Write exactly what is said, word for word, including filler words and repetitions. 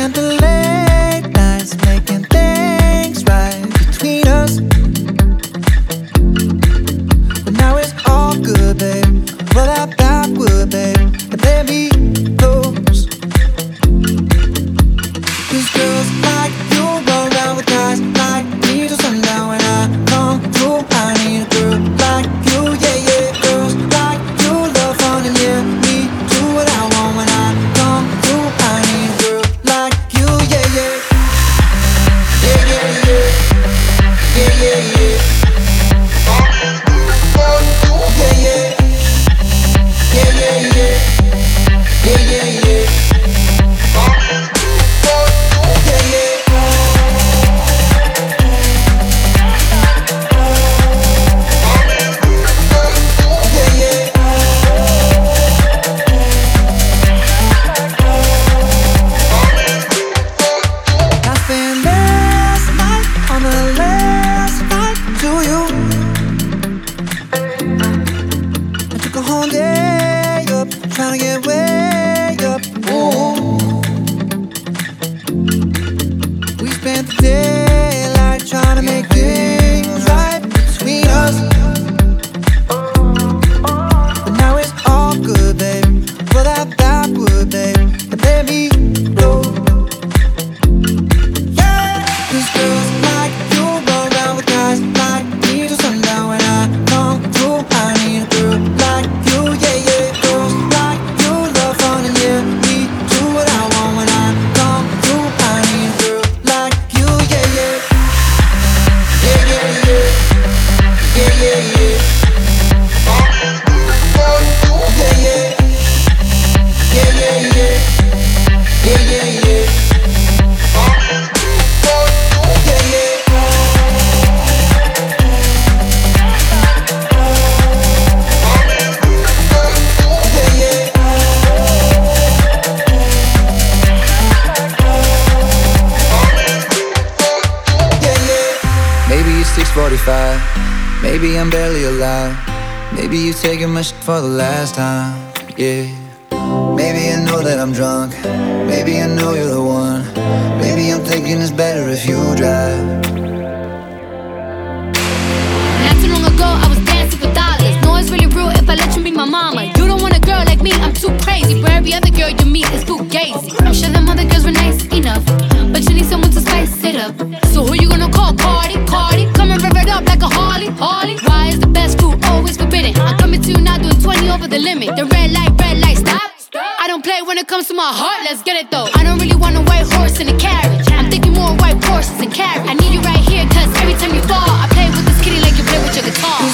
spent the late nights making things right between us. But now it's all good, babe. Roll that backward, babe, and play me close. These girls like you run around with guys like me till sundown. When I come through, I need a girl like you, yeah, yeah. Girls like you love fun and yeah, me do what I want. When I come through, I need a girl like you, yeah, yeah. Yeah, yeah, yeah. Yeah, yeah, yeah. Yeah, yeah. Yeah, yeah, yeah. Yeah, yeah, yeah. Trying to get way up, ooh. We spent the daylight trying to make things right between us. But now it's all good, babe. Roll that backward, babe, and let me blow. Yeah, these girls like you run around with guys like me till sundown. When I come through, I need a girl like you, yeah, yeah. Girls like you love fun and yeah, me do what I want. When I come through, I need a girl like you, yeah, yeah. Yeah, yeah, yeah. Yeah, yeah, yeah. Yeah, yeah. Yeah, yeah, yeah. Yeah, yeah, yeah. Yeah, yeah. Maybe it's six forty-five, maybe I'm barely alive. Maybe you taking my shit for the last time, yeah. Maybe I know that I'm drunk, maybe I know you're the one. Maybe I'm thinking it's better if you drive. Not too long ago, I was dancing for dollars. No, it's really real if I let you be my mama. You don't want a girl like me, I'm too crazy. Where every other girl you meet is fugazi. I'm sure them other girls were nice enough, but you need someone to spice it up. So who you gonna call? Cardi, Cardi. Come and rev it up like a Harley, Harley. Why is the best food always forbidden? I'm coming to you now doing twenty over the limit. The red light, red light, stop. I don't play when it comes to my heart, let's get it though. I don't really want a white horse in a carriage. I'm thinking more white horses and carriage. I need you right here, cause every time you fall, I play with this kitty like you play with your guitar.